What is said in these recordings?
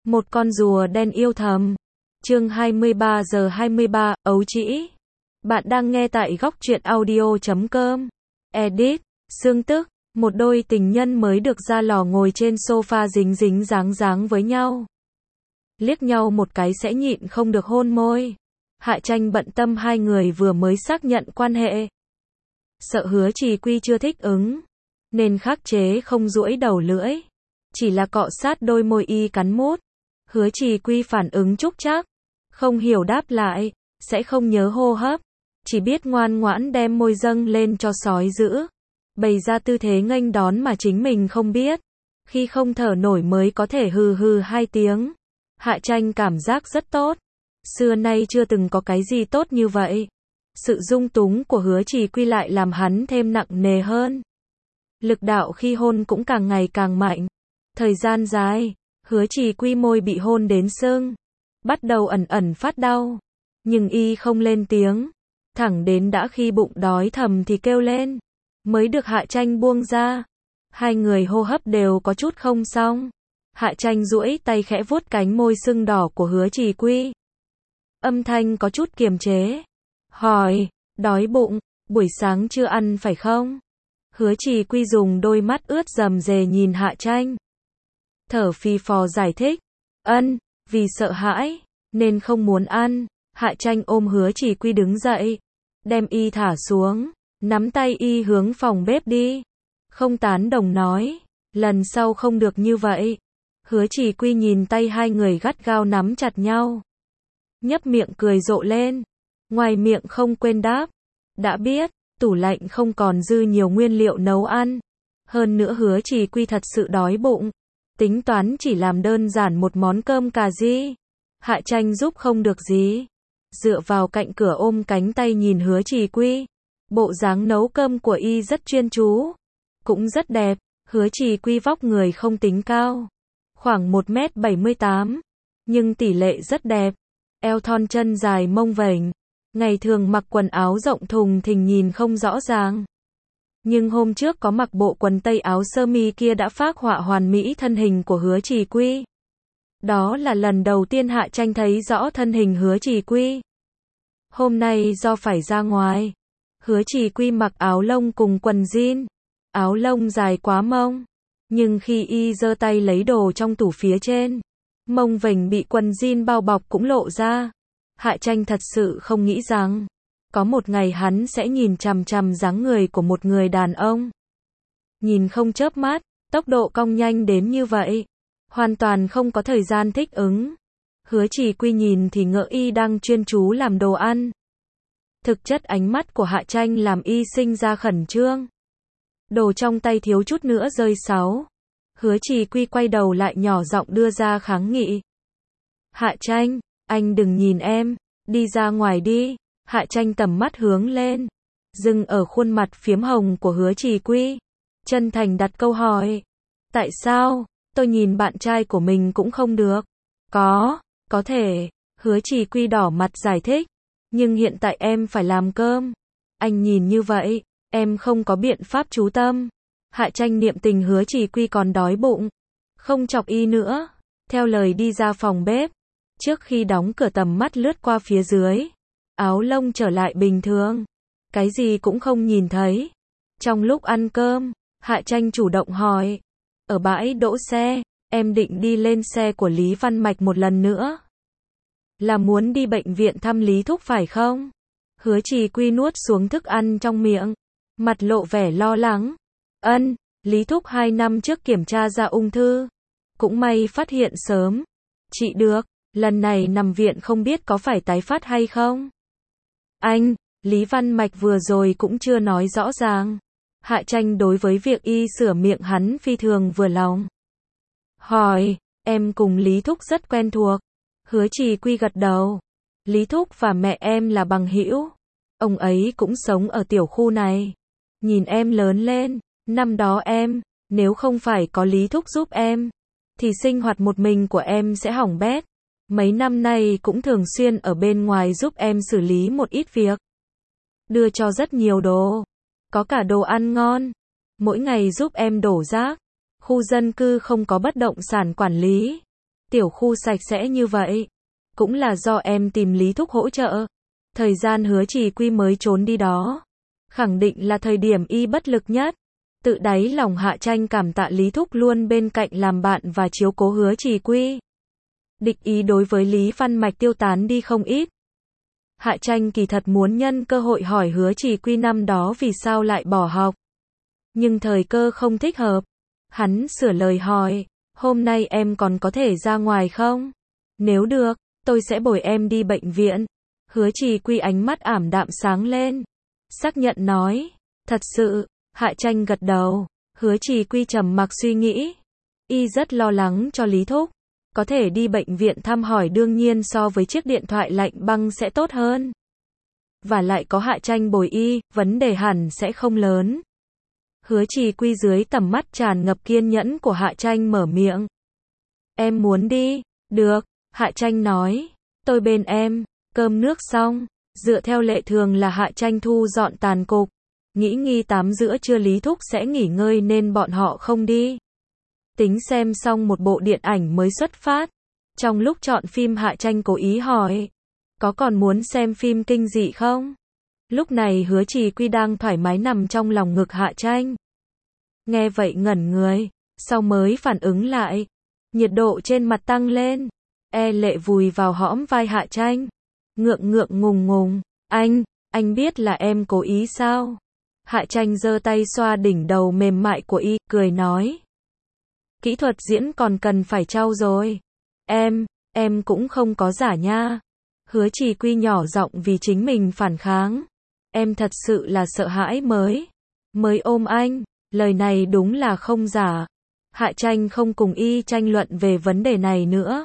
Một con rùa đen yêu thầm. Chương 23 giờ 23, ấu trĩ. Bạn đang nghe tại góc truyện audio.com. Edit, Xương Tức. Một đôi tình nhân mới được ra lò ngồi trên sofa dính dính dáng dáng với nhau. Liếc nhau một cái sẽ nhịn không được hôn môi. Hạ Tranh bận tâm hai người vừa mới xác nhận quan hệ. Sợ Hứa Trì Quy chưa thích ứng, nên khắc chế không duỗi đầu lưỡi. Chỉ là cọ sát đôi môi y cắn mút. Hứa Trì Quy phản ứng trúc trắc, không hiểu đáp lại, sẽ không nhớ hô hấp. Chỉ biết ngoan ngoãn đem môi dâng lên cho sói giữ. Bày ra tư thế nghênh đón mà chính mình không biết. Khi không thở nổi mới có thể hừ hừ 2 tiếng. Hạ Tranh cảm giác rất tốt. Xưa nay chưa từng có cái gì tốt như vậy. Sự dung túng của Hứa Trì Quy lại làm hắn thêm nặng nề hơn. Lực đạo khi hôn cũng càng ngày càng mạnh. Thời gian dài, Hứa Trì Quy môi bị hôn đến sưng. Bắt đầu ẩn ẩn phát đau. Nhưng y không lên tiếng. Thẳng đến đã khi bụng đói thầm thì kêu lên. Mới được Hạ Tranh buông ra. Hai người hô hấp đều có chút không xong. Hạ Tranh duỗi tay khẽ vuốt cánh môi sưng đỏ của Hứa Trì Quy. Âm thanh có chút kiềm chế. Hỏi, đói bụng, buổi sáng chưa ăn phải không? Hứa Trì Quy dùng đôi mắt ướt rầm rề nhìn Hạ Tranh. Thở phì phò giải thích. Vì sợ hãi, nên không muốn ăn. Hạ Tranh ôm Hứa Trì Quy đứng dậy. Đem y thả xuống. Nắm tay y hướng phòng bếp đi. Không tán đồng nói. Lần sau không được như vậy. Hứa Trì Quy nhìn tay hai người gắt gao nắm chặt nhau. Nhấp miệng cười rộ lên. Ngoài miệng không quên đáp. Đã biết, tủ lạnh không còn dư nhiều nguyên liệu nấu ăn. Hơn nữa Hứa Trì Quy thật sự đói bụng. Tính toán chỉ làm đơn giản một món cơm cà ri. Hạ Tranh giúp không được gì. Dựa vào cạnh cửa ôm cánh tay nhìn Hứa Trì Quy. Bộ dáng nấu cơm của y rất chuyên chú. Cũng rất đẹp. Hứa Trì Quy vóc người không tính cao. Khoảng 1m78. Nhưng tỷ lệ rất đẹp. Eo thon chân dài mông vểnh. Ngày thường mặc quần áo rộng thùng thình nhìn không rõ ràng. Nhưng hôm trước có mặc bộ quần tây áo sơ mi kia đã phác họa hoàn mỹ thân hình của Hứa Trì Quy. Đó là lần đầu tiên Hạ Tranh thấy rõ thân hình Hứa Trì Quy. Hôm nay do phải ra ngoài, Hứa Trì Quy mặc áo lông cùng quần jean. Áo lông dài quá mông. Nhưng khi y giơ tay lấy đồ trong tủ phía trên, mông vểnh bị quần jean bao bọc cũng lộ ra. Hạ Tranh thật sự không nghĩ rằng có một ngày hắn sẽ nhìn chằm chằm dáng người của một người đàn ông. Nhìn không chớp mắt, tốc độ cong nhanh đến như vậy. Hoàn toàn không có thời gian thích ứng. Hứa Trì Quy nhìn thì ngỡ y đang chuyên chú làm đồ ăn. Thực chất ánh mắt của Hạ Tranh làm y sinh ra khẩn trương. Đồ trong tay thiếu chút nữa rơi sáu. Hứa Trì Quy quay đầu lại nhỏ giọng đưa ra kháng nghị. Hạ Tranh, anh đừng nhìn em, đi ra ngoài đi. Hạ Tranh tầm mắt hướng lên, dừng ở khuôn mặt phiếm hồng của Hứa Trì Quy. Chân thành đặt câu hỏi. Tại sao, tôi nhìn bạn trai của mình cũng không được? Có thể. Hứa Trì Quy đỏ mặt giải thích. Nhưng hiện tại em phải làm cơm. Anh nhìn như vậy, em không có biện pháp chú tâm. Hạ Tranh niệm tình Hứa Trì Quy còn đói bụng. Không chọc y nữa. Theo lời đi ra phòng bếp. Trước khi đóng cửa tầm mắt lướt qua phía dưới. Áo lông trở lại bình thường. Cái gì cũng không nhìn thấy. Trong lúc ăn cơm, Hạ Tranh chủ động hỏi. Ở bãi đỗ xe, em định đi lên xe của Lý Văn Mạch một lần nữa. Là muốn đi bệnh viện thăm Lý Thúc phải không? Hứa Trì Quy nuốt xuống thức ăn trong miệng. Mặt lộ vẻ lo lắng. Lý Thúc 2 năm trước kiểm tra ra ung thư. Cũng may phát hiện sớm. Trị được. Lần này nằm viện không biết có phải tái phát hay không? Lý Văn Mạch vừa rồi cũng chưa nói rõ ràng. Hạ Tranh đối với việc y sửa miệng hắn phi thường vừa lòng. Hỏi, em cùng Lý Thúc rất quen thuộc. Hứa Trì Quy gật đầu. Lý Thúc và mẹ em là bằng hữu. Ông ấy cũng sống ở tiểu khu này. Nhìn em lớn lên, năm đó nếu không phải có Lý Thúc giúp em, thì sinh hoạt một mình của em sẽ hỏng bét. Mấy năm nay cũng thường xuyên ở bên ngoài giúp em xử lý một ít việc. Đưa cho rất nhiều đồ. Có cả đồ ăn ngon. Mỗi ngày giúp em đổ rác. Khu dân cư không có bất động sản quản lý. tiểu khu sạch sẽ như vậy. Cũng là do em tìm Lý Thúc hỗ trợ. Thời gian Hứa Trì Quy mới trốn đi đó. Khẳng định là thời điểm y bất lực nhất. Tự đáy lòng Hạ Tranh cảm tạ Lý Thúc luôn bên cạnh làm bạn và chiếu cố Hứa Trì Quy. Địch ý đối với Lý Văn Mạch tiêu tán đi không ít. Hạ Tranh kỳ thật muốn nhân cơ hội hỏi Hứa Trì Quy năm đó vì sao lại bỏ học. Nhưng thời cơ không thích hợp. Hắn sửa lời hỏi, hôm nay em còn có thể ra ngoài không? Nếu được, tôi sẽ bồi em đi bệnh viện. Hứa Trì Quy ánh mắt ảm đạm sáng lên. Xác nhận nói, thật sự. Hạ Tranh gật đầu. Hứa Trì Quy trầm mặc suy nghĩ. Y rất lo lắng cho Lý Thúc. Có thể đi bệnh viện thăm hỏi đương nhiên so với chiếc điện thoại lạnh băng sẽ tốt hơn. Và lại có Hạ Tranh bồi y, vấn đề hẳn sẽ không lớn. Hứa Trì Quy dưới tầm mắt tràn ngập kiên nhẫn của Hạ Tranh mở miệng. Em muốn đi, được, Hạ Tranh nói. Tôi bên em, cơm nước xong. Dựa theo lệ thường là Hạ Tranh thu dọn tàn cục. Nghĩ 8 giữa trưa Lý Thúc sẽ nghỉ ngơi nên bọn họ không đi. Tính xem xong một bộ điện ảnh mới xuất phát. Trong lúc chọn phim Hạ Tranh cố ý hỏi. Có còn muốn xem phim kinh dị không? Lúc này Hứa Trì Quy đang thoải mái nằm trong lòng ngực Hạ Tranh. Nghe vậy ngẩn người. Sau mới phản ứng lại. Nhiệt độ trên mặt tăng lên. Lệ vùi vào hõm vai Hạ Tranh. Ngượng ngùng ngùng. Anh biết là em cố ý sao? Hạ Tranh giơ tay xoa đỉnh đầu mềm mại của y, cười nói. Kỹ thuật diễn còn cần phải trau dồi. Em cũng không có giả nha. Hứa Trì Quy nhỏ giọng vì chính mình phản kháng. Em thật sự là sợ hãi mới ôm anh. Lời này đúng là không giả. Hạ Tranh không cùng y tranh luận về vấn đề này nữa.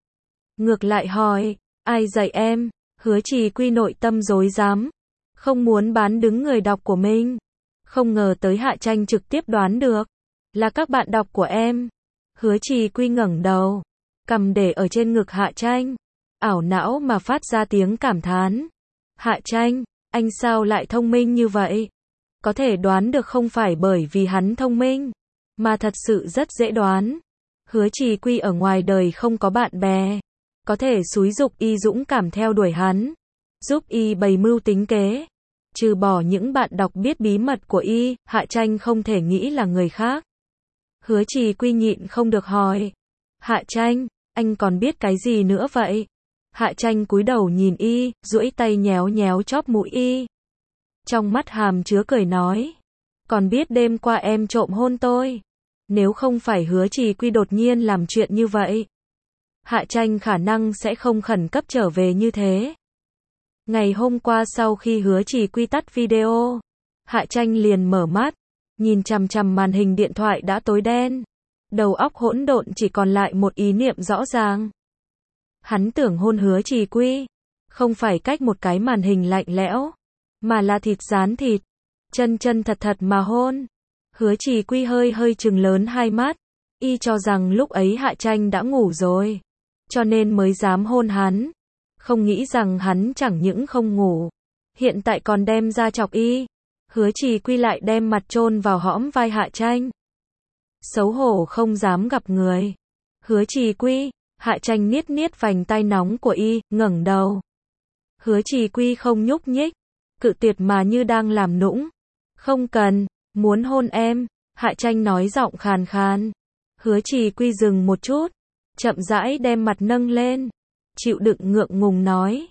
Ngược lại hỏi, ai dạy em? Hứa Trì Quy nội tâm rối rắm. Không muốn bán đứng người đọc của mình. Không ngờ tới Hạ Tranh trực tiếp đoán được. Là các bạn đọc của em. Hứa Trì Quy ngẩng đầu. Cầm để ở trên ngực Hạ Tranh. Ảo não mà phát ra tiếng cảm thán. Hạ Tranh, anh sao lại thông minh như vậy? Có thể đoán được không phải bởi vì hắn thông minh. Mà thật sự rất dễ đoán. Hứa Trì Quy ở ngoài đời không có bạn bè. Có thể xúi giục y dũng cảm theo đuổi hắn. Giúp y bày mưu tính kế. Trừ bỏ những bạn đọc biết bí mật của y, Hạ Tranh không thể nghĩ là người khác. Hứa Trì Quy nhịn không được hỏi. Hạ Tranh, anh còn biết cái gì nữa vậy? Hạ Tranh cúi đầu nhìn y, duỗi tay nhéo chóp mũi y. Trong mắt hàm chứa cười nói. Còn biết đêm qua em trộm hôn tôi. Nếu không phải Hứa Trì Quy đột nhiên làm chuyện như vậy. Hạ Tranh khả năng sẽ không khẩn cấp trở về như thế. Ngày hôm qua sau khi Hứa Trì Quy tắt video, Hạ Tranh liền mở mắt, nhìn chằm chằm màn hình điện thoại đã tối đen. Đầu óc hỗn độn chỉ còn lại một ý niệm rõ ràng. Hắn tưởng hôn Hứa Trì Quy, không phải cách một cái màn hình lạnh lẽo, mà là thịt dán thịt, chân thật mà hôn. Hứa Trì Quy hơi trừng lớn hai mắt, y cho rằng lúc ấy Hạ Tranh đã ngủ rồi, cho nên mới dám hôn hắn. Không nghĩ rằng hắn chẳng những không ngủ, hiện tại còn đem ra chọc y. Hứa Trì Quy lại đem mặt chôn vào hõm vai Hạ Tranh. Xấu hổ không dám gặp người. Hứa Trì Quy, Hạ Tranh niết vành tai nóng của y, ngẩng đầu. Hứa Trì Quy không nhúc nhích, cự tuyệt mà như đang làm nũng. Không cần, muốn hôn em, Hạ Tranh nói giọng khàn khàn. Hứa Trì Quy dừng một chút, chậm rãi đem mặt nâng lên. Chịu đựng ngượng ngùng nói.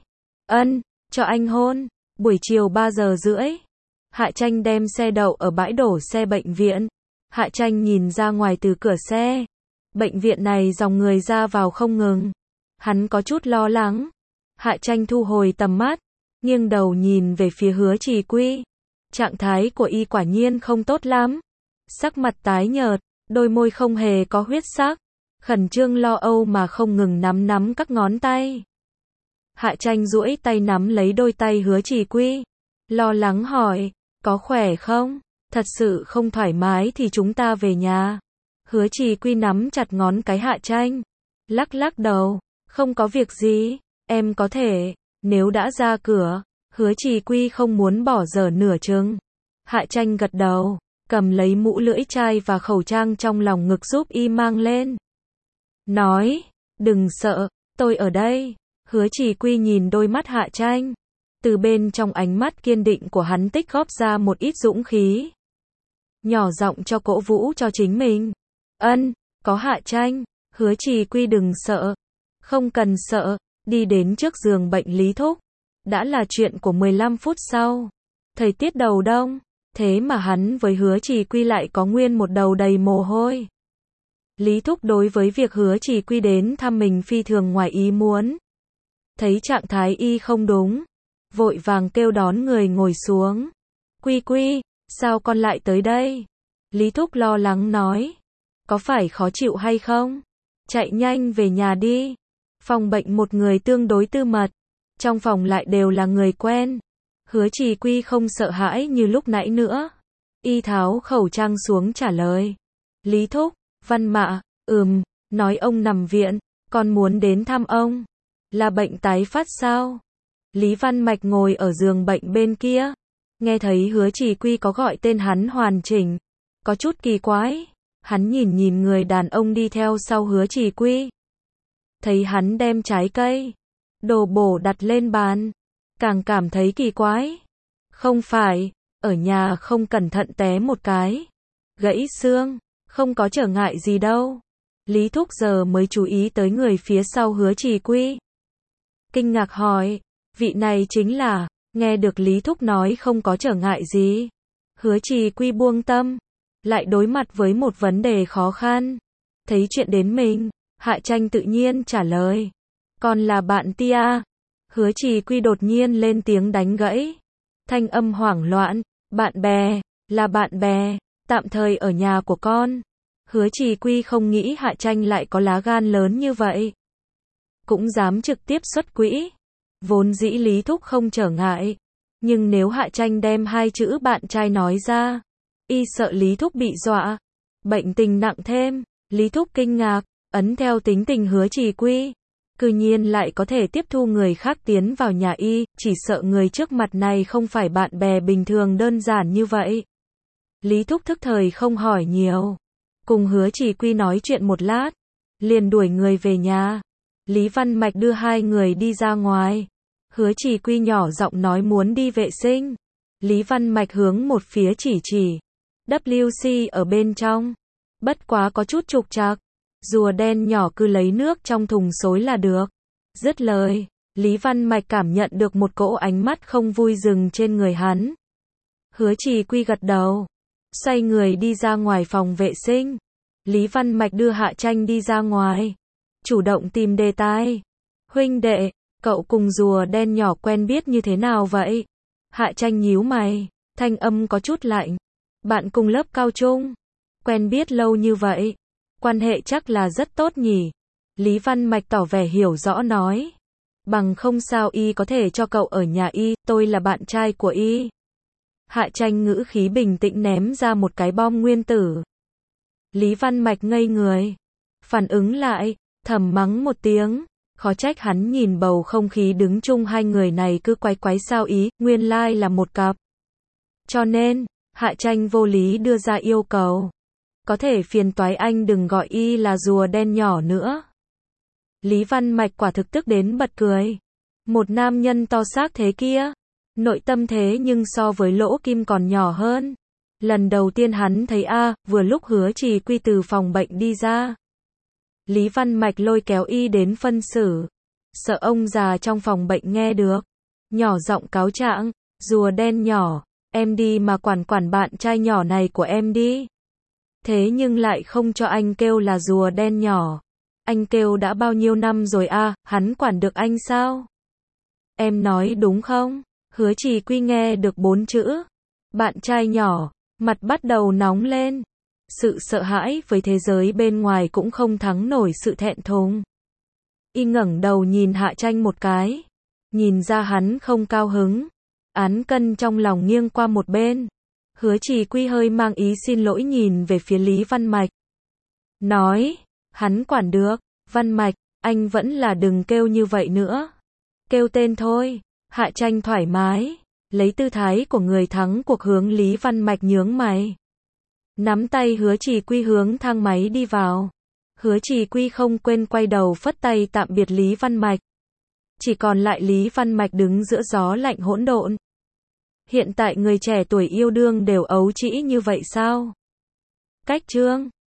Cho anh hôn. Buổi chiều 3 giờ rưỡi. Hạ Tranh đem xe đậu ở bãi đổ xe bệnh viện. Hạ Tranh nhìn ra ngoài từ cửa xe. Bệnh viện này dòng người ra vào không ngừng. Hắn có chút lo lắng. Hạ Tranh thu hồi tầm mắt, nghiêng đầu nhìn về phía Hứa Trì Quy. Trạng thái của y quả nhiên không tốt lắm. Sắc mặt tái nhợt, đôi môi không hề có huyết sắc. Khẩn trương lo âu mà không ngừng nắm các ngón tay. Hạ Tranh duỗi tay nắm lấy đôi tay Hứa Trì Quy. Lo lắng hỏi, có khỏe không? Thật sự không thoải mái thì chúng ta về nhà. Hứa Trì Quy nắm chặt ngón cái Hạ Tranh. Lắc đầu, không có việc gì, em có thể, nếu đã ra cửa. Hứa Trì Quy không muốn bỏ dở nửa chừng. Hạ Tranh gật đầu, cầm lấy mũ lưỡi chai và khẩu trang trong lòng ngực giúp y mang lên. Nói, Đừng sợ, tôi ở đây. Hứa Chỉ Quy nhìn đôi mắt Hạ Tranh. Từ bên trong ánh mắt kiên định của hắn tích góp ra một ít dũng khí. Nhỏ giọng cho cổ vũ cho chính mình. Có Hạ Tranh. Hứa Chỉ Quy đừng sợ. Không cần sợ. Đi đến trước giường bệnh Lý Thúc. Đã là chuyện của 15 phút sau. Thời tiết đầu đông. Thế mà hắn với Hứa Chỉ Quy lại có nguyên một đầu đầy mồ hôi. Lý Thúc đối với việc Hứa Chỉ Quy đến thăm mình phi thường ngoài ý muốn. Thấy trạng thái y không đúng. Vội vàng kêu đón người ngồi xuống. Quy Quy, sao con lại tới đây? Lý Thúc lo lắng nói. Có phải khó chịu hay không? Chạy nhanh về nhà đi. Phòng bệnh một người tương đối tư mật. Trong phòng lại đều là người quen. Hứa Chỉ Quy không sợ hãi như lúc nãy nữa. Y tháo khẩu trang xuống trả lời. Lý Thúc, Văn Mạ, nói ông nằm viện, con muốn đến thăm ông. Là bệnh tái phát sao? Lý Văn Mạch ngồi ở giường bệnh bên kia. Nghe thấy Hứa Chỉ Quy có gọi tên hắn hoàn chỉnh. Có chút kỳ quái. Hắn nhìn người đàn ông đi theo sau Hứa Chỉ Quy. Thấy hắn đem trái cây, đồ bổ đặt lên bàn. Càng cảm thấy kỳ quái. Không phải, ở nhà không cẩn thận té một cái. Gãy xương, không có trở ngại gì đâu. Lý Thúc giờ mới chú ý tới người phía sau Hứa Chỉ Quy. Kinh ngạc hỏi, vị này chính là, nghe được Lý Thúc nói không có trở ngại gì. Hứa Chỉ Quy buông tâm, lại đối mặt với một vấn đề khó khăn. Thấy chuyện đến mình, Hạ Tranh tự nhiên trả lời. Còn là bạn Tia. Hứa Chỉ Quy đột nhiên lên tiếng đánh gãy. Thanh âm hoảng loạn, bạn bè, là bạn bè, tạm thời ở nhà của con. Hứa Chỉ Quy không nghĩ Hạ Tranh lại có lá gan lớn như vậy. Cũng dám trực tiếp xuất quỹ. Vốn dĩ Lý Thúc không trở ngại. Nhưng nếu Hạ Tranh đem hai chữ bạn trai nói ra, y sợ Lý Thúc bị dọa. Bệnh tình nặng thêm, Lý Thúc kinh ngạc, ấn theo tính tình Hứa Chỉ Quy. Cư nhiên lại có thể tiếp thu người khác tiến vào nhà y, chỉ sợ người trước mặt này không phải bạn bè bình thường đơn giản như vậy. Lý Thúc thức thời không hỏi nhiều. Cùng Hứa Chỉ Quy nói chuyện một lát, liền đuổi người về nhà. Lý Văn Mạch đưa hai người đi ra ngoài. Hứa Chỉ Quy nhỏ giọng nói muốn đi vệ sinh. Lý Văn Mạch hướng một phía chỉ. WC ở bên trong. Bất quá có chút trục trặc. Rùa đen nhỏ cứ lấy nước trong thùng xối là được. Dứt lời, Lý Văn Mạch cảm nhận được một cỗ ánh mắt không vui dừng trên người hắn. Hứa Chỉ Quy gật đầu. Xoay người đi ra ngoài phòng vệ sinh. Lý Văn Mạch đưa Hạ Tranh đi ra ngoài. Chủ động tìm đề tài. Huynh đệ, cậu cùng rùa đen nhỏ quen biết như thế nào vậy? Hạ Tranh nhíu mày, thanh âm có chút lạnh. Bạn cùng lớp cao trung. Quen biết lâu như vậy. Quan hệ chắc là rất tốt nhỉ? Lý Văn Mạch tỏ vẻ hiểu rõ nói. Bằng không sao y có thể cho cậu ở nhà y, tôi là bạn trai của y. Hạ Tranh ngữ khí bình tĩnh ném ra một cái bom nguyên tử. Lý Văn Mạch ngây người. Phản ứng lại, thầm mắng một tiếng. Khó trách hắn nhìn bầu không khí đứng chung hai người này cứ quái quái sao ý, nguyên lai là một cặp. Cho nên, Hạ Tranh vô lý đưa ra yêu cầu. Có thể phiền toái anh đừng gọi y là rùa đen nhỏ nữa. Lý Văn Mạch quả thực tức đến bật cười. Một nam nhân to xác thế kia. Nội tâm thế nhưng so với lỗ kim còn nhỏ hơn. Lần đầu tiên hắn thấy vừa lúc Hứa Chỉ Quy từ phòng bệnh đi ra. Lý Văn Mạch lôi kéo y đến phân xử. Sợ ông già trong phòng bệnh nghe được. Nhỏ giọng cáo trạng, rùa đen nhỏ, em đi mà quản bạn trai nhỏ này của em đi. Thế nhưng lại không cho anh kêu là rùa đen nhỏ. Anh kêu đã bao nhiêu năm rồi hắn quản được anh sao? Em nói đúng không? Hứa Chỉ Quy nghe được 4 chữ. Bạn trai nhỏ, mặt bắt đầu nóng lên. Sự sợ hãi với thế giới bên ngoài cũng không thắng nổi sự thẹn thùng. Y ngẩng đầu nhìn Hạ Tranh một cái. Nhìn ra hắn không cao hứng. Án cân trong lòng nghiêng qua một bên. Hứa Chỉ Quy hơi mang ý xin lỗi nhìn về phía Lý Văn Mạch. Nói, hắn quản được, Văn Mạch, anh vẫn là đừng kêu như vậy nữa. Kêu tên thôi. Hạ Tranh thoải mái, lấy tư thái của người thắng cuộc hướng Lý Văn Mạch nhướng mày. Nắm tay Hứa Chỉ Quy hướng thang máy đi vào. Hứa Trì Quy không quên quay đầu phất tay tạm biệt Lý Văn Mạch. Chỉ còn lại Lý Văn Mạch đứng giữa gió lạnh hỗn độn. Hiện tại người trẻ tuổi yêu đương đều ấu trĩ như vậy sao? Cách chương